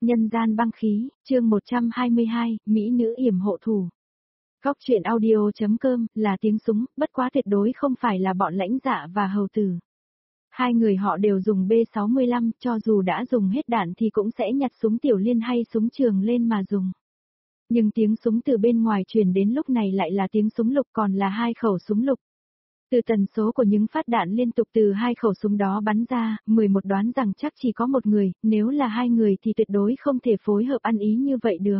Nhân gian băng khí, chương 122, Mỹ nữ yểm hộ thủ. Góc truyện audio.com là tiếng súng, bất quá tuyệt đối không phải là bọn lãnh dạ và hầu tử. Hai người họ đều dùng B65, cho dù đã dùng hết đạn thì cũng sẽ nhặt súng tiểu liên hay súng trường lên mà dùng. Nhưng tiếng súng từ bên ngoài truyền đến lúc này lại là tiếng súng lục, còn là hai khẩu súng lục. Từ tần số của những phát đạn liên tục từ hai khẩu súng đó bắn ra, 11 đoán rằng chắc chỉ có một người, nếu là hai người thì tuyệt đối không thể phối hợp ăn ý như vậy được.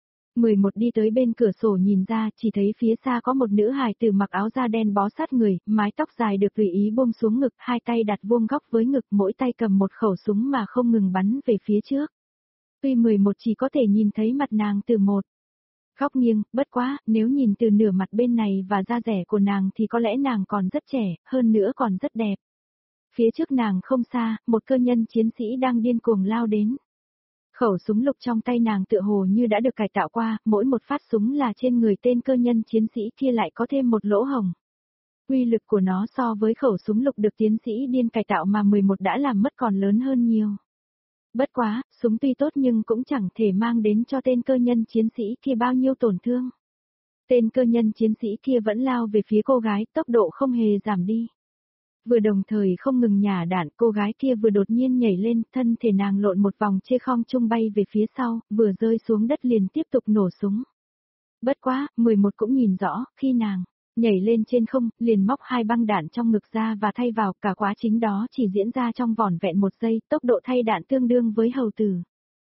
11 đi tới bên cửa sổ nhìn ra, chỉ thấy phía xa có một nữ hài tử mặc áo da đen bó sát người, mái tóc dài được tùy ý buông xuống ngực, hai tay đặt vuông góc với ngực, mỗi tay cầm một khẩu súng mà không ngừng bắn về phía trước. Tuy 11 chỉ có thể nhìn thấy mặt nàng từ một góc nghiêng, bất quá, nếu nhìn từ nửa mặt bên này và da rẻ của nàng thì có lẽ nàng còn rất trẻ, hơn nữa còn rất đẹp. Phía trước nàng không xa, một cơ nhân chiến sĩ đang điên cuồng lao đến. Khẩu súng lục trong tay nàng tựa hồ như đã được cải tạo qua, mỗi một phát súng là trên người tên cơ nhân chiến sĩ kia lại có thêm một lỗ hổng. Uy lực của nó so với khẩu súng lục được tiến sĩ điên cải tạo mà 11 đã làm mất còn lớn hơn nhiều. Bất quá, súng tuy tốt nhưng cũng chẳng thể mang đến cho tên cơ nhân chiến sĩ kia bao nhiêu tổn thương. Tên cơ nhân chiến sĩ kia vẫn lao về phía cô gái, tốc độ không hề giảm đi. Vừa đồng thời không ngừng nhả đạn, cô gái kia vừa đột nhiên nhảy lên, thân thể nàng lộn một vòng trên không trung bay về phía sau, vừa rơi xuống đất liền tiếp tục nổ súng. Bất quá, 11 cũng nhìn rõ, khi nàng nhảy lên trên không, liền móc hai băng đạn trong ngực ra và thay vào, cả quá trình đó chỉ diễn ra trong vỏn vẹn một giây, tốc độ thay đạn tương đương với hầu tử.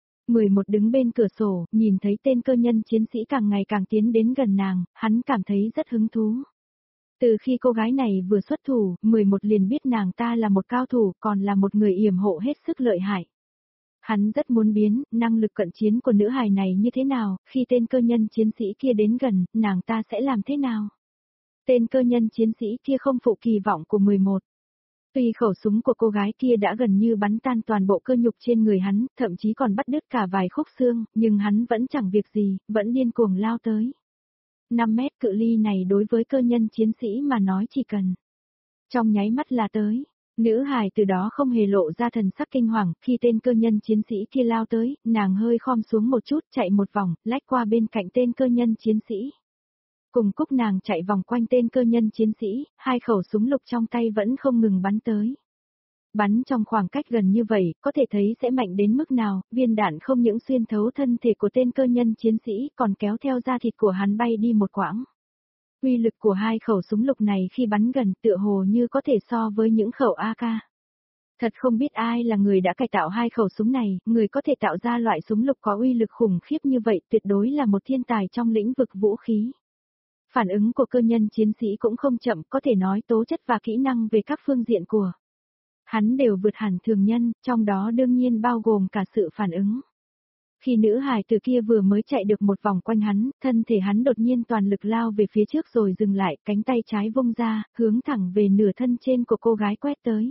11 đứng bên cửa sổ, nhìn thấy tên cơ nhân chiến sĩ càng ngày càng tiến đến gần nàng, hắn cảm thấy rất hứng thú. Từ khi cô gái này vừa xuất thủ, 11 liền biết nàng ta là một cao thủ, còn là một người yểm hộ hết sức lợi hại. Hắn rất muốn biến, năng lực cận chiến của nữ hài này như thế nào, khi tên cơ nhân chiến sĩ kia đến gần, nàng ta sẽ làm thế nào? Tên cơ nhân chiến sĩ kia không phụ kỳ vọng của 11. Tuy khẩu súng của cô gái kia đã gần như bắn tan toàn bộ cơ nhục trên người hắn, thậm chí còn bắt đứt cả vài khúc xương, nhưng hắn vẫn chẳng việc gì, vẫn điên cuồng lao tới. 5 mét cự ly này đối với cơ nhân chiến sĩ mà nói chỉ cần trong nháy mắt là tới. Nữ hài từ đó không hề lộ ra thần sắc kinh hoàng, khi tên cơ nhân chiến sĩ kia lao tới, nàng hơi khom xuống một chút, chạy một vòng, lách qua bên cạnh tên cơ nhân chiến sĩ. Cùng cúc nàng chạy vòng quanh tên cơ nhân chiến sĩ, hai khẩu súng lục trong tay vẫn không ngừng bắn tới. Bắn trong khoảng cách gần như vậy, có thể thấy sẽ mạnh đến mức nào, viên đạn không những xuyên thấu thân thể của tên cơ nhân chiến sĩ, còn kéo theo da thịt của hắn bay đi một quãng. Uy lực của hai khẩu súng lục này khi bắn gần tựa hồ như có thể so với những khẩu AK. Thật không biết ai là người đã cải tạo hai khẩu súng này, người có thể tạo ra loại súng lục có uy lực khủng khiếp như vậy tuyệt đối là một thiên tài trong lĩnh vực vũ khí. Phản ứng của cơ nhân chiến sĩ cũng không chậm, có thể nói tố chất và kỹ năng về các phương diện của hắn đều vượt hẳn thường nhân, trong đó đương nhiên bao gồm cả sự phản ứng. Khi nữ hài từ kia vừa mới chạy được một vòng quanh hắn, thân thể hắn đột nhiên toàn lực lao về phía trước rồi dừng lại, cánh tay trái vung ra, hướng thẳng về nửa thân trên của cô gái quét tới.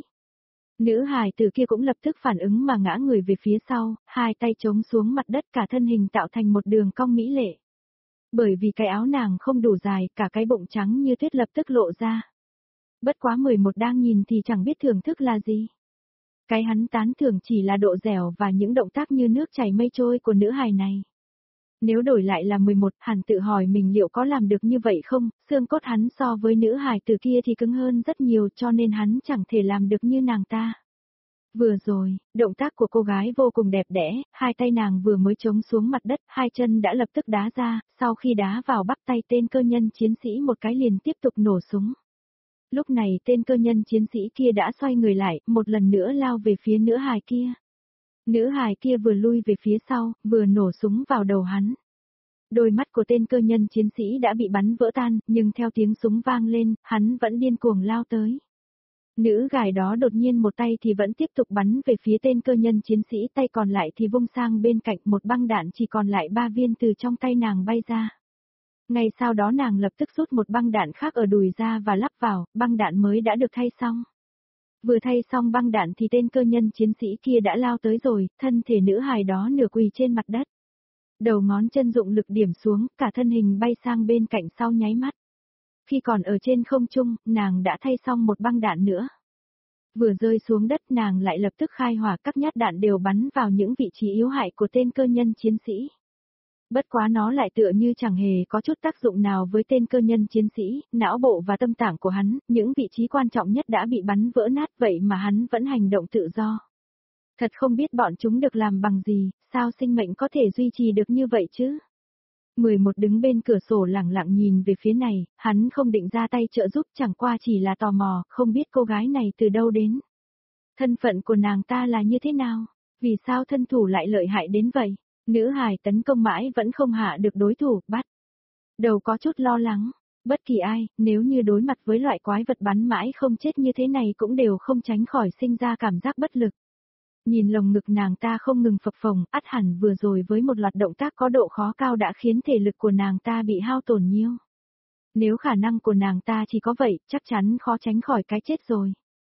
Nữ hài từ kia cũng lập tức phản ứng mà ngã người về phía sau, hai tay chống xuống mặt đất, cả thân hình tạo thành một đường cong mỹ lệ. Bởi vì cái áo nàng không đủ dài, cả cái bụng trắng như tuyết lập tức lộ ra. Bất quá 11 đang nhìn thì chẳng biết thưởng thức là gì. Cái hắn tán thưởng chỉ là độ dẻo và những động tác như nước chảy mây trôi của nữ hài này. Nếu đổi lại là 11, hắn tự hỏi mình liệu có làm được như vậy không, xương cốt hắn so với nữ hài từ kia thì cứng hơn rất nhiều cho nên hắn chẳng thể làm được như nàng ta. Vừa rồi, động tác của cô gái vô cùng đẹp đẽ, hai tay nàng vừa mới chống xuống mặt đất, hai chân đã lập tức đá ra, sau khi đá vào bắp tay tên cơ nhân chiến sĩ một cái liền tiếp tục nổ súng. Lúc này tên cơ nhân chiến sĩ kia đã xoay người lại, một lần nữa lao về phía nữ hài kia. Nữ hài kia vừa lui về phía sau, vừa nổ súng vào đầu hắn. Đôi mắt của tên cơ nhân chiến sĩ đã bị bắn vỡ tan, nhưng theo tiếng súng vang lên, hắn vẫn điên cuồng lao tới. Nữ gái đó đột nhiên một tay thì vẫn tiếp tục bắn về phía tên cơ nhân chiến sĩ, tay còn lại thì vung sang bên cạnh, một băng đạn chỉ còn lại 3 viên từ trong tay nàng bay ra. Ngay sau đó nàng lập tức rút một băng đạn khác ở đùi ra và lắp vào, băng đạn mới đã được thay xong. Vừa thay xong băng đạn thì tên cơ nhân chiến sĩ kia đã lao tới rồi, thân thể nữ hài đó nửa quỳ trên mặt đất. Đầu ngón chân dụng lực điểm xuống, cả thân hình bay sang bên cạnh sau nháy mắt. Khi còn ở trên không trung, nàng đã thay xong một băng đạn nữa. Vừa rơi xuống đất nàng lại lập tức khai hỏa, các nhát đạn đều bắn vào những vị trí yếu hại của tên cơ nhân chiến sĩ. Bất quá nó lại tựa như chẳng hề có chút tác dụng nào với tên cơ nhân chiến sĩ, não bộ và tâm tạng của hắn, những vị trí quan trọng nhất đã bị bắn vỡ nát vậy mà hắn vẫn hành động tự do. Thật không biết bọn chúng được làm bằng gì, sao sinh mệnh có thể duy trì được như vậy chứ? 11 đứng bên cửa sổ lẳng lặng nhìn về phía này, hắn không định ra tay trợ giúp, chẳng qua chỉ là tò mò, không biết cô gái này từ đâu đến. Thân phận của nàng ta là như thế nào? Vì sao thân thủ lại lợi hại đến vậy? Nữ hài tấn công mãi vẫn không hạ được đối thủ, bắt đầu có chút lo lắng. Bất kỳ ai, nếu như đối mặt với loại quái vật bắn mãi không chết như thế này cũng đều không tránh khỏi sinh ra cảm giác bất lực. Nhìn lồng ngực nàng ta không ngừng phập phồng, ắt hẳn vừa rồi với một loạt động tác có độ khó cao đã khiến thể lực của nàng ta bị hao tổn nhiều. Nếu khả năng của nàng ta chỉ có vậy, chắc chắn khó tránh khỏi cái chết rồi.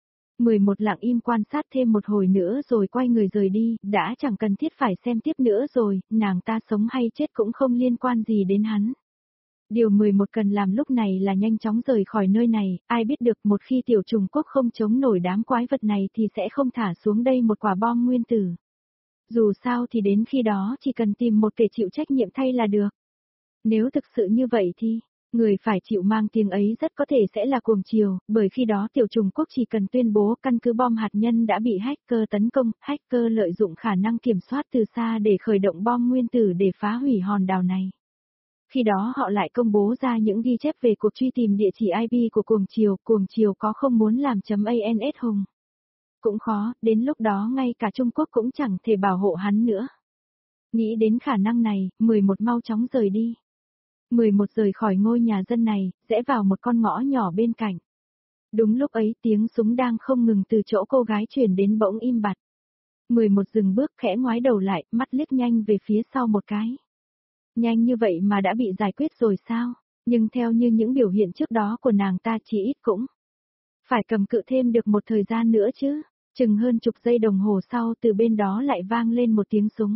11 lặng im quan sát thêm một hồi nữa rồi quay người rời đi, đã chẳng cần thiết phải xem tiếp nữa rồi, nàng ta sống hay chết cũng không liên quan gì đến hắn. Điều 11 cần làm lúc này là nhanh chóng rời khỏi nơi này, ai biết được một khi tiểu trùng quốc không chống nổi đám quái vật này thì sẽ không thả xuống đây một quả bom nguyên tử. Dù sao thì đến khi đó chỉ cần tìm một kẻ chịu trách nhiệm thay là được. Nếu thực sự như vậy thì, người phải chịu mang tiếng ấy rất có thể sẽ là cuồng chiều, bởi khi đó tiểu trùng quốc chỉ cần tuyên bố căn cứ bom hạt nhân đã bị hacker tấn công, hacker lợi dụng khả năng kiểm soát từ xa để khởi động bom nguyên tử để phá hủy hòn đảo này. Khi đó họ lại công bố ra những ghi chép về cuộc truy tìm địa chỉ IP của cuồng chiều có không muốn làm .ans hùng. Cũng khó, đến lúc đó ngay cả Trung Quốc cũng chẳng thể bảo hộ hắn nữa. Nghĩ đến khả năng này, 11 mau chóng rời đi. 11 rời khỏi ngôi nhà dân này, rẽ vào một con ngõ nhỏ bên cạnh. Đúng lúc ấy tiếng súng đang không ngừng từ chỗ cô gái truyền đến bỗng im bặt. 11 dừng bước khẽ ngoái đầu lại, mắt liếc nhanh về phía sau một cái. Nhanh như vậy mà đã bị giải quyết rồi sao? Nhưng theo như những biểu hiện trước đó của nàng ta chỉ ít cũng phải cầm cự thêm được một thời gian nữa chứ. Chừng hơn chục giây đồng hồ sau từ bên đó lại vang lên một tiếng súng.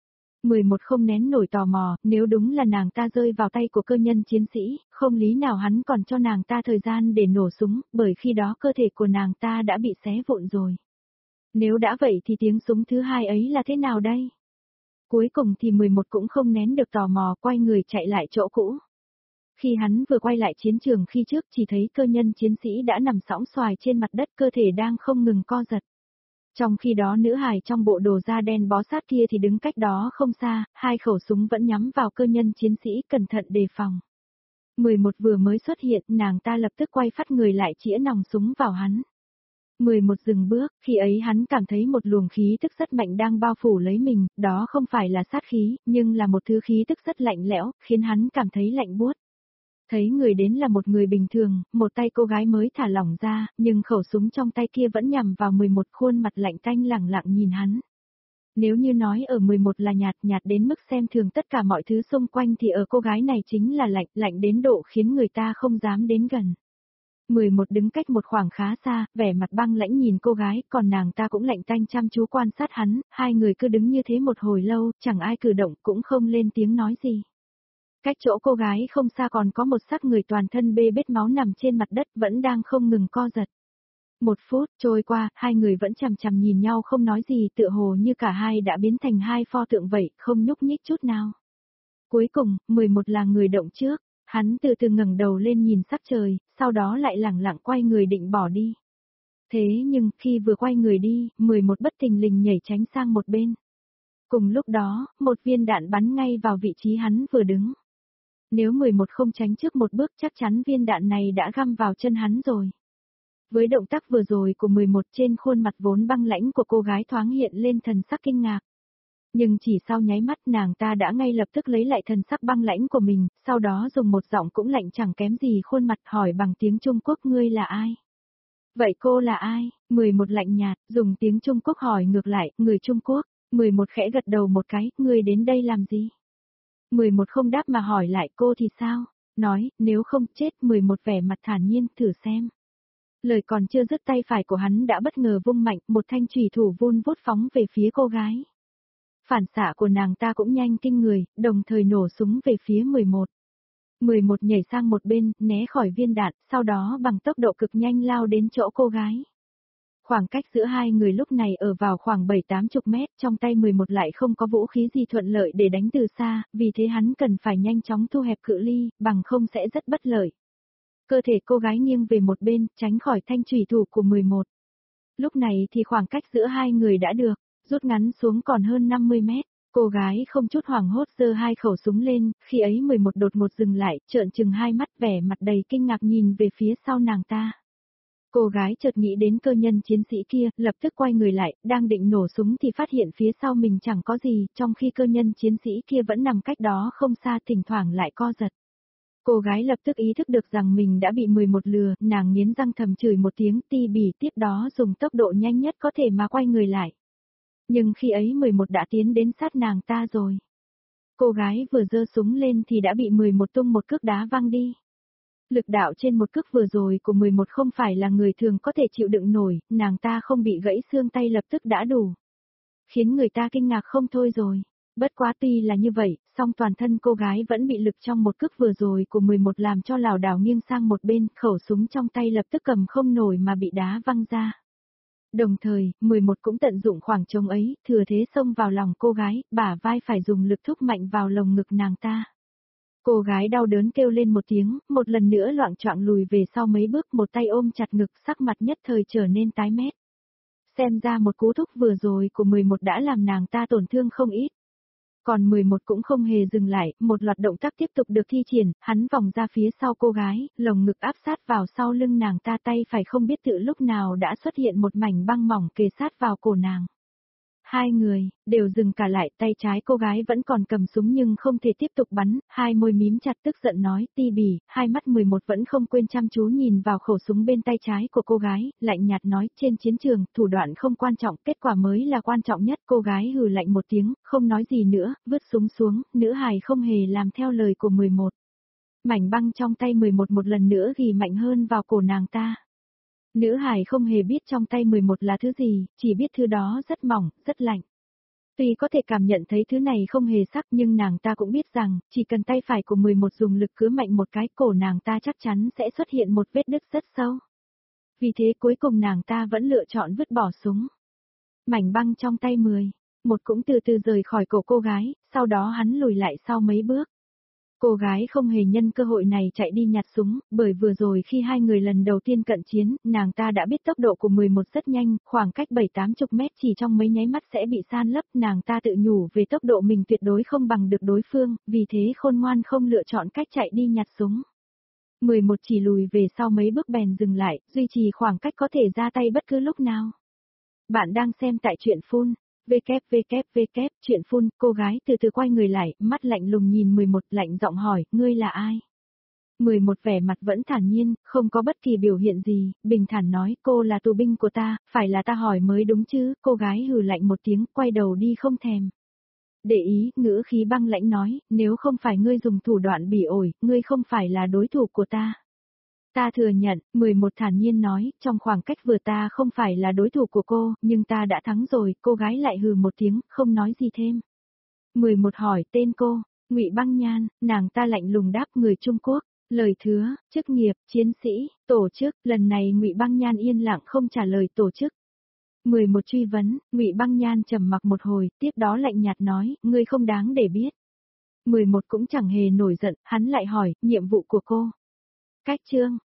11 không nén nổi tò mò, nếu đúng là nàng ta rơi vào tay của cơ nhân chiến sĩ, không lý nào hắn còn cho nàng ta thời gian để nổ súng, bởi khi đó cơ thể của nàng ta đã bị xé vụn rồi. Nếu đã vậy thì tiếng súng thứ hai ấy là thế nào đây? Cuối cùng thì 11 cũng không nén được tò mò, quay người chạy lại chỗ cũ. Khi hắn vừa quay lại chiến trường khi trước chỉ thấy cơ nhân chiến sĩ đã nằm sõng xoài trên mặt đất, cơ thể đang không ngừng co giật. Trong khi đó nữ hài trong bộ đồ da đen bó sát kia thì đứng cách đó không xa, hai khẩu súng vẫn nhắm vào cơ nhân chiến sĩ, cẩn thận đề phòng. 11 vừa mới xuất hiện, nàng ta lập tức quay phát người lại chĩa nòng súng vào hắn. 11 dừng bước, khi ấy hắn cảm thấy một luồng khí tức rất mạnh đang bao phủ lấy mình, đó không phải là sát khí, nhưng là một thứ khí tức rất lạnh lẽo, khiến hắn cảm thấy lạnh buốt. Thấy người đến là một người bình thường, một tay cô gái mới thả lỏng ra, nhưng khẩu súng trong tay kia vẫn nhằm vào 11, khuôn mặt lạnh tanh lẳng lặng nhìn hắn. Nếu như nói ở 11 là nhạt đến mức xem thường tất cả mọi thứ xung quanh thì ở cô gái này chính là lạnh đến độ khiến người ta không dám đến gần. 11 đứng cách một khoảng khá xa, vẻ mặt băng lãnh nhìn cô gái, còn nàng ta cũng lạnh tanh chăm chú quan sát hắn, hai người cứ đứng như thế một hồi lâu, chẳng ai cử động cũng không lên tiếng nói gì. Cách chỗ cô gái không xa còn có một xác người toàn thân bê bết máu nằm trên mặt đất vẫn đang không ngừng co giật. 1 phút trôi qua, hai người vẫn chằm chằm nhìn nhau không nói gì, tựa hồ như cả hai đã biến thành hai pho tượng vậy, không nhúc nhích chút nào. Cuối cùng, 11 là người động trước, hắn từ từ ngẩng đầu lên nhìn sắc trời, sau đó lại lẳng lặng quay người định bỏ đi. Thế nhưng, khi vừa quay người đi, 11 bất thình lình nhảy tránh sang một bên. Cùng lúc đó, một viên đạn bắn ngay vào vị trí hắn vừa đứng. Nếu 11 không tránh trước một bước chắc chắn viên đạn này đã găm vào chân hắn rồi. Với động tác vừa rồi của 11 trên khuôn mặt vốn băng lãnh của cô gái thoáng hiện lên thần sắc kinh ngạc. Nhưng chỉ sau nháy mắt nàng ta đã ngay lập tức lấy lại thần sắc băng lãnh của mình, sau đó dùng một giọng cũng lạnh chẳng kém gì khuôn mặt hỏi bằng tiếng Trung Quốc ngươi là ai? Vậy cô là ai? 11 lạnh nhạt, dùng tiếng Trung Quốc hỏi ngược lại, người Trung Quốc. 11 khẽ gật đầu một cái, ngươi đến đây làm gì? 11 không đáp mà hỏi lại cô thì sao? Nói, nếu không chết 11 vẻ mặt thản nhiên, thử xem. Lời còn chưa dứt tay phải của hắn đã bất ngờ vung mạnh, một thanh chủy thủ vun vút phóng về phía cô gái. Phản xạ của nàng ta cũng nhanh kinh người, đồng thời nổ súng về phía 11. 11 nhảy sang một bên, né khỏi viên đạn, sau đó bằng tốc độ cực nhanh lao đến chỗ cô gái. Khoảng cách giữa hai người lúc này ở vào khoảng 7-80 mét, trong tay 11 lại không có vũ khí gì thuận lợi để đánh từ xa, vì thế hắn cần phải nhanh chóng thu hẹp cự ly, bằng không sẽ rất bất lợi. Cơ thể cô gái nghiêng về một bên, tránh khỏi thanh chủy thủ của 11. Lúc này thì khoảng cách giữa hai người đã được, rút ngắn xuống còn hơn 50 mét. Cô gái không chút hoảng hốt giơ hai khẩu súng lên, khi ấy 11 đột ngột dừng lại, trợn trừng hai mắt vẻ mặt đầy kinh ngạc nhìn về phía sau nàng ta. Cô gái chợt nghĩ đến cơ nhân chiến sĩ kia, lập tức quay người lại, đang định nổ súng thì phát hiện phía sau mình chẳng có gì, trong khi cơ nhân chiến sĩ kia vẫn nằm cách đó không xa, thỉnh thoảng lại co giật. Cô gái lập tức ý thức được rằng mình đã bị 11 lừa, nàng nghiến răng thầm chửi một tiếng ti bỉ, tiếp đó dùng tốc độ nhanh nhất có thể mà quay người lại. Nhưng khi ấy 11 đã tiến đến sát nàng ta rồi. Cô gái vừa giơ súng lên thì đã bị 11 tung một cước đá văng đi. Lực đạo trên một cước vừa rồi của 11 không phải là người thường có thể chịu đựng nổi, nàng ta không bị gãy xương tay lập tức đã đủ. Khiến người ta kinh ngạc không thôi rồi. Bất quá tuy là như vậy, song toàn thân cô gái vẫn bị lực trong một cước vừa rồi của 11 làm cho lảo đảo nghiêng sang một bên, khẩu súng trong tay lập tức cầm không nổi mà bị đá văng ra. Đồng thời, 11 cũng tận dụng khoảng trống ấy, thừa thế xông vào lòng cô gái, bả vai phải dùng lực thúc mạnh vào lồng ngực nàng ta. Cô gái đau đớn kêu lên một tiếng, một lần nữa loạng choạng lùi về sau mấy bước, một tay ôm chặt ngực, sắc mặt nhất thời trở nên tái mét. Xem ra một cú thúc vừa rồi của 11 đã làm nàng ta tổn thương không ít. Còn 11 cũng không hề dừng lại, một loạt động tác tiếp tục được thi triển, hắn vòng ra phía sau cô gái, lồng ngực áp sát vào sau lưng nàng ta, tay phải không biết tự lúc nào đã xuất hiện một mảnh băng mỏng kề sát vào cổ nàng. Hai người, đều dừng cả lại, tay trái cô gái vẫn còn cầm súng nhưng không thể tiếp tục bắn, hai môi mím chặt tức giận nói, ti bỉ, hai mắt 11 vẫn không quên chăm chú nhìn vào khẩu súng bên tay trái của cô gái, lạnh nhạt nói, trên chiến trường, thủ đoạn không quan trọng, kết quả mới là quan trọng nhất, cô gái hừ lạnh một tiếng, không nói gì nữa, vứt súng xuống, nữ hài không hề làm theo lời của 11. Mảnh băng trong tay 11 một lần nữa ghi mạnh hơn vào cổ nàng ta. Nữ hải không hề biết trong tay 11 là thứ gì, chỉ biết thứ đó rất mỏng, rất lạnh. Tuy có thể cảm nhận thấy thứ này không hề sắc nhưng nàng ta cũng biết rằng, chỉ cần tay phải của 11 dùng lực cứ mạnh một cái, cổ nàng ta chắc chắn sẽ xuất hiện một vết đứt rất sâu. Vì thế cuối cùng nàng ta vẫn lựa chọn vứt bỏ súng. Mảnh băng trong tay 11 cũng từ từ rời khỏi cổ cô gái, sau đó hắn lùi lại sau mấy bước. Cô gái không hề nhân cơ hội này chạy đi nhặt súng, bởi vừa rồi khi hai người lần đầu tiên cận chiến, nàng ta đã biết tốc độ của 11 rất nhanh, khoảng cách 7-80 mét chỉ trong mấy nháy mắt sẽ bị san lấp, nàng ta tự nhủ về tốc độ mình tuyệt đối không bằng được đối phương, vì thế khôn ngoan không lựa chọn cách chạy đi nhặt súng. 11 chỉ lùi về sau mấy bước bèn dừng lại, duy trì khoảng cách có thể ra tay bất cứ lúc nào. Bạn đang xem tại truyện phun. Chuyện phun, cô gái từ từ quay người lại, mắt lạnh lùng nhìn 11, lạnh giọng hỏi, ngươi là ai? 11 vẻ mặt vẫn thản nhiên, không có bất kỳ biểu hiện gì, bình thản nói, cô là tù binh của ta, phải là ta hỏi mới đúng chứ, cô gái hừ lạnh một tiếng, quay đầu đi không thèm. Để ý, ngữ khí băng lãnh nói, nếu không phải ngươi dùng thủ đoạn bỉ ổi, ngươi không phải là đối thủ của ta. Ta thừa nhận, 11 thản nhiên nói, trong khoảng cách vừa ta không phải là đối thủ của cô, nhưng ta đã thắng rồi, cô gái lại hừ một tiếng, không nói gì thêm. 11 hỏi tên cô, Ngụy Băng Nhan, nàng ta lạnh lùng đáp người Trung Quốc, lời thứa, chức nghiệp, chiến sĩ, tổ chức, lần này Ngụy Băng Nhan yên lặng không trả lời tổ chức. 11 truy vấn, Ngụy Băng Nhan trầm mặc một hồi, tiếp đó lạnh nhạt nói, ngươi không đáng để biết. 11 cũng chẳng hề nổi giận, hắn lại hỏi, nhiệm vụ của cô. Cách chương